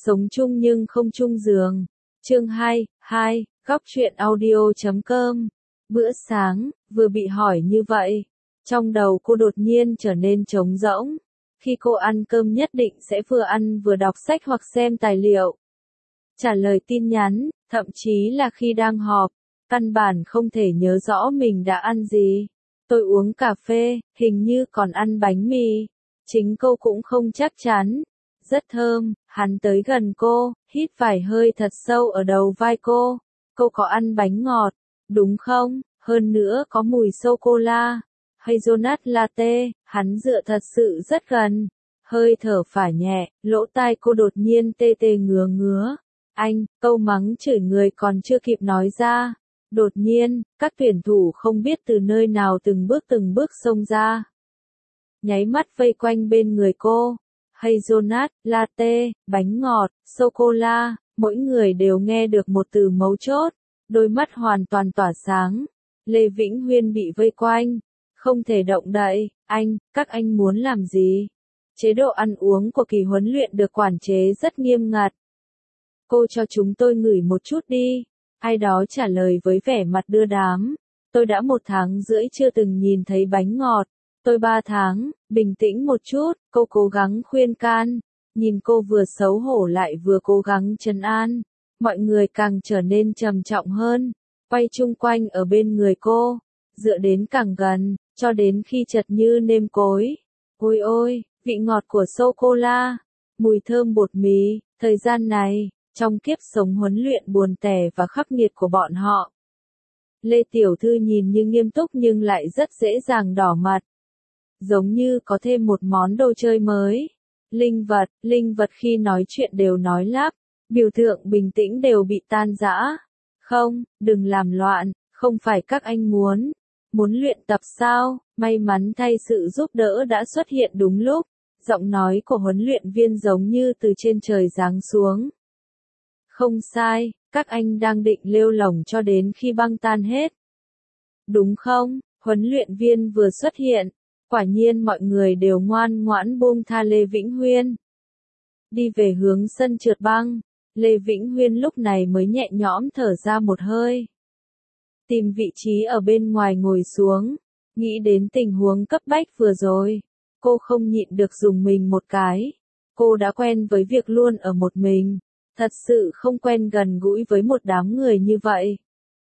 Sống chung nhưng không chung giường. Chương 2, góc truyện audio.com. Bữa sáng, vừa bị hỏi như vậy, trong đầu cô đột nhiên trở nên trống rỗng. Khi cô ăn cơm nhất định sẽ vừa ăn vừa đọc sách hoặc xem tài liệu, trả lời tin nhắn, thậm chí là khi đang họp, căn bản không thể nhớ rõ mình đã ăn gì. Tôi uống cà phê, hình như còn ăn bánh mì. Chính cô cũng không chắc chắn. Rất thơm, hắn tới gần cô, hít vài hơi thật sâu ở đầu vai cô. Cô có ăn bánh ngọt, đúng không? Hơn nữa có mùi sô-cô-la, hazelnut latte, hắn dựa thật sự rất gần. Hơi thở phả nhẹ, lỗ tai cô đột nhiên tê tê ngứa ngứa. Anh, câu mắng chửi người còn chưa kịp nói ra. Đột nhiên, các tuyển thủ không biết từ nơi nào từng bước xông ra. Nháy mắt vây quanh bên người cô. Hazelnut, latte, bánh ngọt, sô-cô-la, mỗi người đều nghe được một từ mấu chốt. Đôi mắt hoàn toàn tỏa sáng. Lê Vĩnh Huyên bị vây quanh. Không thể động đậy. Các anh muốn làm gì? Chế độ ăn uống của kỳ huấn luyện được quản chế rất nghiêm ngặt. Cô cho chúng tôi ngửi một chút đi. Ai đó trả lời với vẻ mặt đưa đám. Tôi đã 1 tháng rưỡi chưa từng nhìn thấy bánh ngọt. Tôi 3 tháng, bình tĩnh một chút, cô cố gắng khuyên can. Nhìn cô vừa xấu hổ lại vừa cố gắng trấn an. Mọi người càng trở nên trầm trọng hơn. Quay chung quanh ở bên người cô. Dựa đến càng gần, cho đến khi chật như nêm cối. Ôi ôi, vị ngọt của sô-cô-la. Mùi thơm bột mì, thời gian này. Trong kiếp sống huấn luyện buồn tẻ và khắc nghiệt của bọn họ. Lê Tiểu Thư nhìn như nghiêm túc nhưng lại rất dễ dàng đỏ mặt. Giống như có thêm một món đồ chơi mới. Linh vật khi nói chuyện đều nói lắp, biểu tượng bình tĩnh đều bị tan rã. Không, đừng làm loạn, không phải các anh muốn luyện tập sao? May mắn thay sự giúp đỡ đã xuất hiện đúng lúc. Giọng nói của huấn luyện viên giống như từ trên trời giáng xuống. Không sai, các anh đang định lêu lổng cho đến khi băng tan hết. Đúng không? Huấn luyện viên vừa xuất hiện. Quả nhiên mọi người đều ngoan ngoãn buông tha Lê Vĩnh Huyên. Đi về hướng sân trượt băng, Lê Vĩnh Huyên lúc này mới nhẹ nhõm thở ra một hơi. Tìm vị trí ở bên ngoài ngồi xuống, nghĩ đến tình huống cấp bách vừa rồi. Cô không nhịn được dùng mình một cái. Cô đã quen với việc luôn ở một mình. Thật sự không quen gần gũi với một đám người như vậy.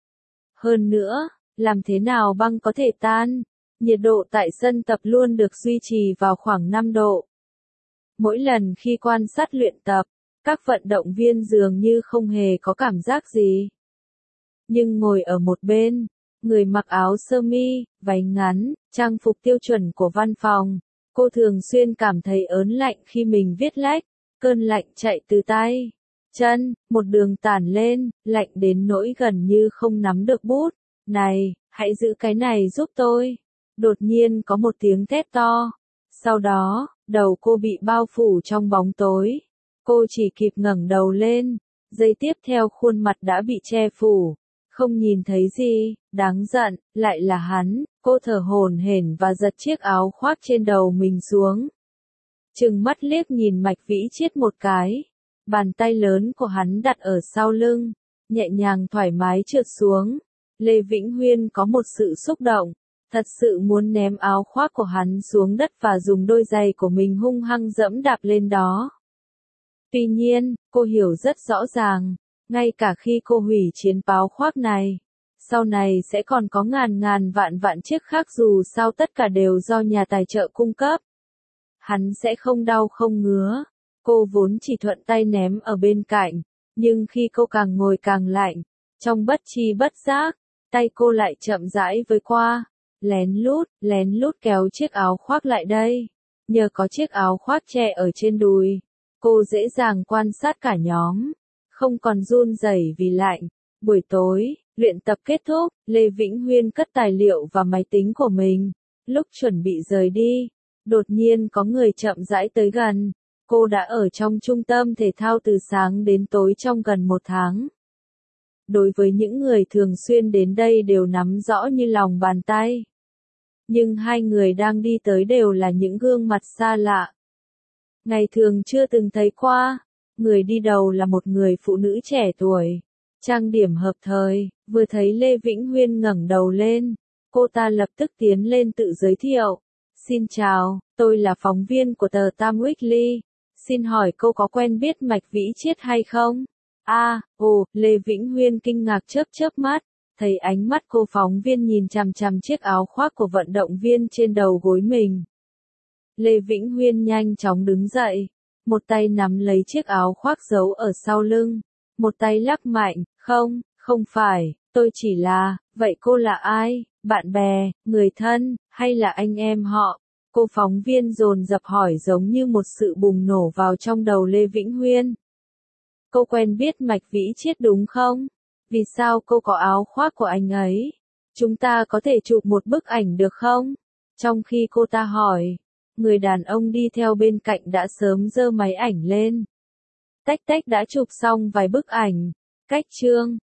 Hơn nữa, làm thế nào băng có thể tan? Nhiệt độ tại sân tập luôn được duy trì vào khoảng 5 độ. Mỗi lần khi quan sát luyện tập, các vận động viên dường như không hề có cảm giác gì. Nhưng ngồi ở một bên, người mặc áo sơ mi, váy ngắn, trang phục tiêu chuẩn của văn phòng, cô thường xuyên cảm thấy ớn lạnh khi mình viết lách, cơn lạnh chạy từ tay, chân, một đường tản lên, lạnh đến nỗi gần như không nắm được bút. Này, hãy giữ cái này giúp tôi. Đột nhiên có một tiếng thét to. Sau đó, đầu cô bị bao phủ trong bóng tối. Cô chỉ kịp ngẩng đầu lên. Giây tiếp theo khuôn mặt đã bị che phủ. Không nhìn thấy gì, đáng giận, lại là hắn. Cô thở hổn hển và giật chiếc áo khoác trên đầu mình xuống. Trừng mắt liếc nhìn Mạch Vĩ Chiết một cái. Bàn tay lớn của hắn đặt ở sau lưng, nhẹ nhàng thoải mái trượt xuống. Lê Vĩnh Huyên có một sự xúc động, thật sự muốn ném áo khoác của hắn xuống đất và dùng đôi giày của mình hung hăng dẫm đạp lên đó. Tuy nhiên, cô hiểu rất rõ ràng, ngay cả khi cô hủy chiến áo khoác này, sau này sẽ còn có ngàn vạn chiếc khác dù sao tất cả đều do nhà tài trợ cung cấp. Hắn sẽ không đau không ngứa. Cô vốn chỉ thuận tay ném ở bên cạnh, nhưng khi cô càng ngồi càng lạnh, trong bất tri bất giác, tay cô lại chậm rãi với qua, lén lút kéo chiếc áo khoác lại đây. Nhờ có chiếc áo khoác che ở trên đùi, cô dễ dàng quan sát cả nhóm, không còn run rẩy vì lạnh. Buổi tối, luyện tập kết thúc, Lê Vĩnh Huyên cất tài liệu và máy tính của mình. Lúc chuẩn bị rời đi, đột nhiên có người chậm rãi tới gần. Cô đã ở trong trung tâm thể thao từ sáng đến tối trong gần 1 tháng. Đối với những người thường xuyên đến đây đều nắm rõ như lòng bàn tay. Nhưng hai người đang đi tới đều là những gương mặt xa lạ. Ngày thường chưa từng thấy qua. Người đi đầu là một người phụ nữ trẻ tuổi, trang điểm hợp thời, vừa thấy Lê Vĩnh Huyên ngẩng đầu lên, cô ta lập tức tiến lên tự giới thiệu. Xin chào, tôi là phóng viên của tờ Time Weekly. Xin hỏi cô có quen biết Mạch Vĩ Triết hay không? Lê Vĩnh Huyên kinh ngạc chớp chớp mắt, thấy ánh mắt cô phóng viên nhìn chằm chằm chiếc áo khoác của vận động viên trên đầu gối mình. Lê Vĩnh Huyên nhanh chóng đứng dậy, một tay nắm lấy chiếc áo khoác giấu ở sau lưng, một tay lắc mạnh, không phải, tôi chỉ là, vậy cô là ai, bạn bè, người thân, hay là anh em họ? Cô phóng viên dồn dập hỏi giống như một sự bùng nổ vào trong đầu Lê Vĩnh Huyên. Cô quen biết Mạch Vĩ Triết đúng không? Vì sao cô có áo khoác của anh ấy? Chúng ta có thể chụp một bức ảnh được không? Trong khi cô ta hỏi, người đàn ông đi theo bên cạnh đã sớm giơ máy ảnh lên. Tách đã chụp xong vài bức ảnh. Cách chương